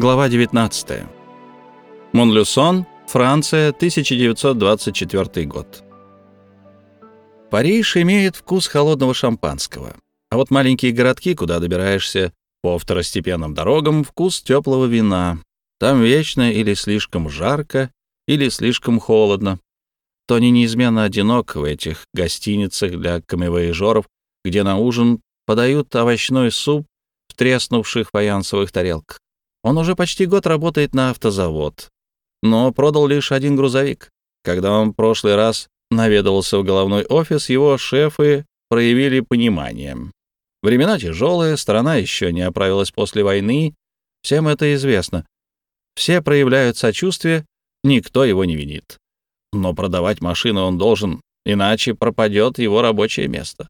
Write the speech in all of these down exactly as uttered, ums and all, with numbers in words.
Глава девятнадцатая. Монлюсон, Франция, тысяча девятьсот двадцать четвёртый год. Париж имеет вкус холодного шампанского, а вот маленькие городки, куда добираешься по второстепенным дорогам, вкус теплого вина. Там вечно или слишком жарко, или слишком холодно. Тони неизменно одинок в этих гостиницах для камевояжеров, где на ужин подают овощной суп в треснувших фаянсовых тарелках. Он уже почти год работает на автозавод, но продал лишь один грузовик. Когда он в прошлый раз наведывался в головной офис, его шефы проявили понимание. Времена тяжелые, страна еще не оправилась после войны, всем это известно. Все проявляют сочувствие, никто его не винит. Но продавать машину он должен, иначе пропадет его рабочее место.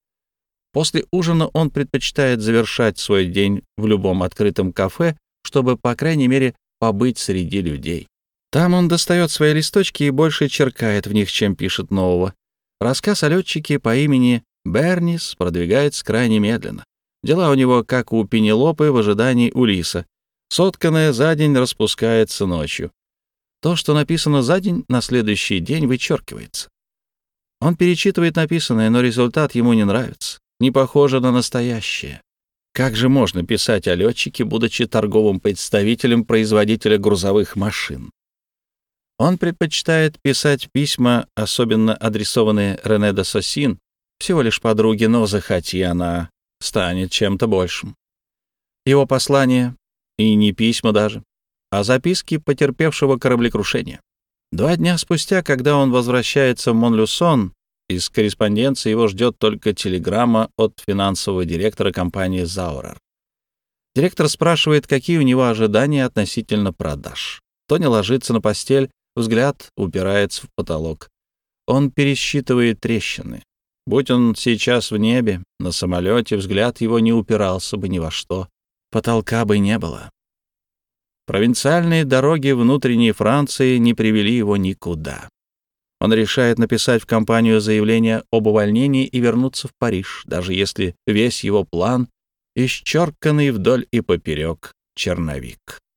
После ужина он предпочитает завершать свой день в любом открытом кафе, чтобы, по крайней мере, побыть среди людей. Там он достает свои листочки и больше черкает в них, чем пишет нового. Рассказ о летчике по имени Бернис продвигается крайне медленно. Дела у него, как у Пенелопы в ожидании Улисса. Сотканное за день распускается ночью. То, что написано за день, на следующий день вычеркивается. Он перечитывает написанное, но результат ему не нравится, не похоже на настоящее. Как же можно писать о летчике, будучи торговым представителем производителя грузовых машин? Он предпочитает писать письма, особенно адресованные Рене де Соссин, всего лишь подруге, но захоти она, станет чем-то большим. Его послания, и не письма даже, а записки потерпевшего кораблекрушения. Два дня спустя, когда он возвращается в Монлюсон, из корреспонденции его ждет только телеграмма от финансового директора компании «Заурер». Директор спрашивает, какие у него ожидания относительно продаж. Тони ложится на постель, взгляд упирается в потолок. Он пересчитывает трещины. Будь он сейчас в небе, на самолете, взгляд его не упирался бы ни во что. Потолка бы не было. Провинциальные дороги внутренней Франции не привели его никуда. Он решает написать в компанию заявление об увольнении и вернуться в Париж, даже если весь его план исчерканный вдоль и поперек черновик.